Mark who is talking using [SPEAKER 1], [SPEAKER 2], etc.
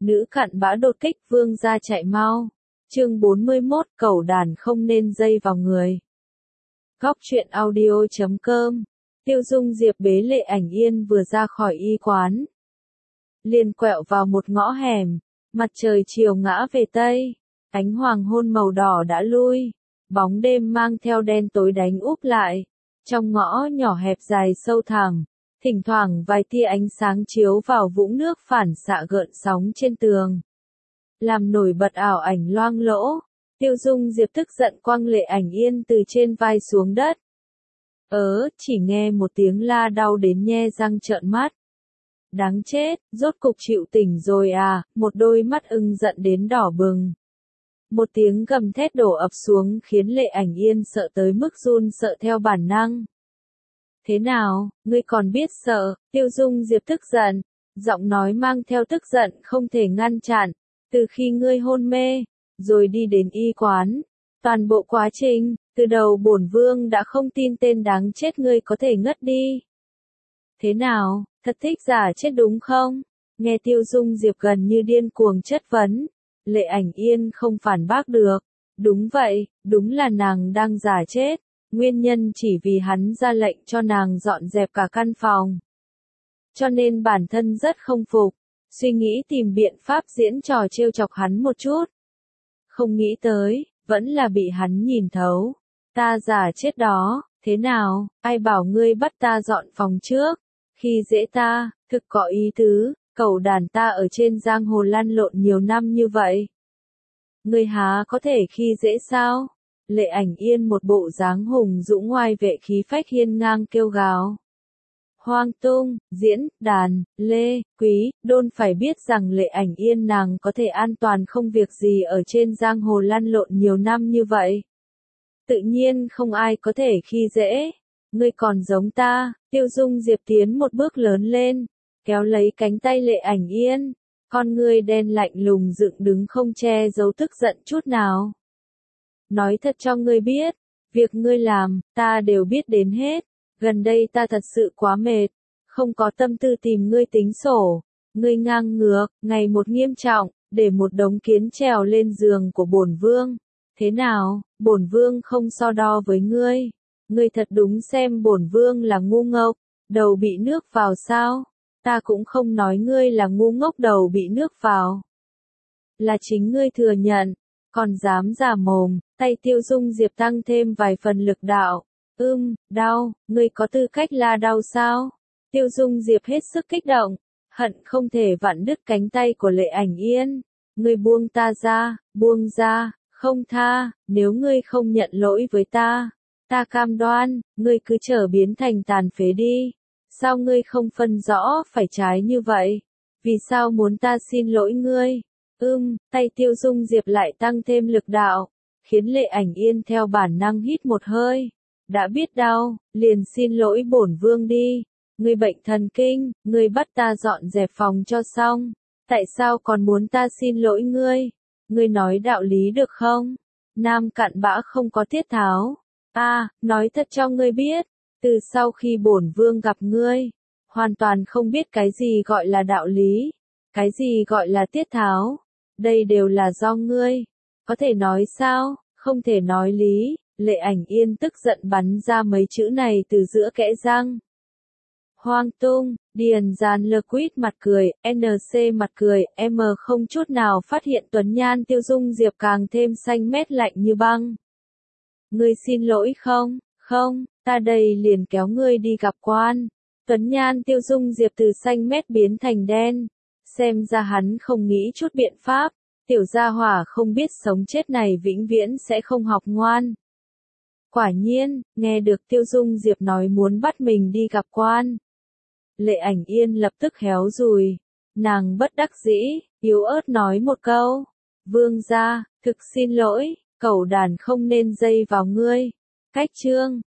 [SPEAKER 1] Nữ cặn bã đột kích vương gia chạy mau. Chương 41, cẩu đàn không nên dây vào người. Góc truyện audio.com. Tiêu Dung Diệp bế Lệ Ảnh Yên vừa ra khỏi y quán, liền quẹo vào một ngõ hẻm. Mặt trời chiều ngã về tây, ánh hoàng hôn màu đỏ đã lui, bóng đêm mang theo đen tối đánh úp lại. Trong ngõ nhỏ hẹp dài sâu thẳm, thỉnh thoảng vài tia ánh sáng chiếu vào vũng nước phản xạ gợn sóng trên tường, làm nổi bật ảo ảnh loang lỗ. Tiêu Dung Diệp tức giận quăng Lệ Ảnh Yên từ trên vai xuống đất. Chỉ nghe một tiếng la đau đến nhe răng trợn mắt. Đáng chết, rốt cục chịu tỉnh rồi à, một đôi mắt ưng giận đến đỏ bừng. Một tiếng gầm thét đổ ập xuống khiến Lệ Ảnh Yên sợ tới mức run sợ theo bản năng. Thế nào, ngươi còn biết sợ? Tiêu Dung Diệp tức giận, giọng nói mang theo tức giận không thể ngăn chặn. Từ khi ngươi hôn mê, rồi đi đến y quán, toàn bộ quá trình, từ đầu bổn vương đã không tin tên đáng chết ngươi có thể ngất đi. Thế nào, thật thích giả chết đúng không? Nghe Tiêu Dung Diệp gần như điên cuồng chất vấn, Lệ Ảnh Yên không phản bác được. Đúng vậy, đúng là nàng đang giả chết. Nguyên nhân chỉ vì hắn ra lệnh cho nàng dọn dẹp cả căn phòng. Cho nên bản thân rất không phục, suy nghĩ tìm biện pháp diễn trò trêu chọc hắn một chút. Không nghĩ tới, vẫn là bị hắn nhìn thấu. Ta giả chết đó, thế nào, ai bảo ngươi bắt ta dọn phòng trước? Khi dễ ta, thực có ý tứ, cẩu đàn ta ở trên giang hồ lăn lộn nhiều năm như vậy. Ngươi há có thể khi dễ sao? Lệ Ảnh Yên một bộ dáng hùng dũng ngoai vệ khí phách hiên ngang kêu gào. Hoang tung, diễn, đàn, Lê, Quý, Đôn phải biết rằng Lệ Ảnh Yên nàng có thể an toàn không việc gì ở trên giang hồ lăn lộn nhiều năm như vậy. Tự nhiên không ai có thể khi dễ. Ngươi còn giống ta. Tiêu Dung Diệp tiến một bước lớn lên, kéo lấy cánh tay Lệ Ảnh Yên. Con ngươi đen lạnh lùng dựng đứng không che giấu tức giận chút nào. Nói thật cho ngươi biết, việc ngươi làm, ta đều biết đến hết. Gần đây ta thật sự quá mệt, không có tâm tư tìm ngươi tính sổ. Ngươi ngang ngược, ngày một nghiêm trọng, để một đống kiến trèo lên giường của bổn vương. Thế nào, bổn vương không so đo với ngươi. Ngươi thật đúng xem bổn vương là ngu ngốc, đầu bị nước vào sao? Ta cũng không nói ngươi là ngu ngốc đầu bị nước vào. Là chính ngươi thừa nhận, còn dám giả mồm. Tay Tiêu Dung Diệp tăng thêm vài phần lực đạo. Đau, ngươi có tư cách la đau sao? Tiêu Dung Diệp hết sức kích động, hận không thể vặn đứt cánh tay của Lệ Ảnh Yên. Ngươi buông ta ra, không tha, nếu ngươi không nhận lỗi với ta, ta cam đoan, ngươi cứ trở biến thành tàn phế đi. Sao ngươi không phân rõ phải trái như vậy? Vì sao muốn ta xin lỗi ngươi? Tay Tiêu Dung Diệp lại tăng thêm lực đạo, khiến Lệ Ảnh Yên theo bản năng hít một hơi. Đã biết đau, liền xin lỗi bổn vương đi. Ngươi bệnh thần kinh, ngươi bắt ta dọn dẹp phòng cho xong. Tại sao còn muốn ta xin lỗi ngươi? Ngươi nói đạo lý được không? Nam cặn bã không có tiết tháo. Nói thật cho ngươi biết, từ sau khi bổn vương gặp ngươi, hoàn toàn không biết cái gì gọi là đạo lý, cái gì gọi là tiết tháo. Đây đều là do ngươi. Có thể nói sao, không thể nói lý. Lệ Ảnh Yên tức giận bắn ra mấy chữ này từ giữa kẽ răng. Hoang tung, điền dàn lơ quýt mặt cười, NC mặt cười, M không chút nào phát hiện tuấn nhan Tiêu Dung Diệp càng thêm xanh mét lạnh như băng. Ngươi xin lỗi không? Không, ta đây liền kéo ngươi đi gặp quan. Tuấn nhan Tiêu Dung Diệp từ xanh mét biến thành đen. Xem ra hắn không nghĩ chút biện pháp. Tiểu gia hỏa không biết sống chết này vĩnh viễn sẽ không học ngoan. Quả nhiên, nghe được Tiêu Dung Diệp nói muốn bắt mình đi gặp quan, Lệ Ảnh Yên lập tức héo rùi. Nàng bất đắc dĩ, yếu ớt nói một câu. Vương gia, thực xin lỗi, cẩu đàn không nên dây vào ngươi. Cách chương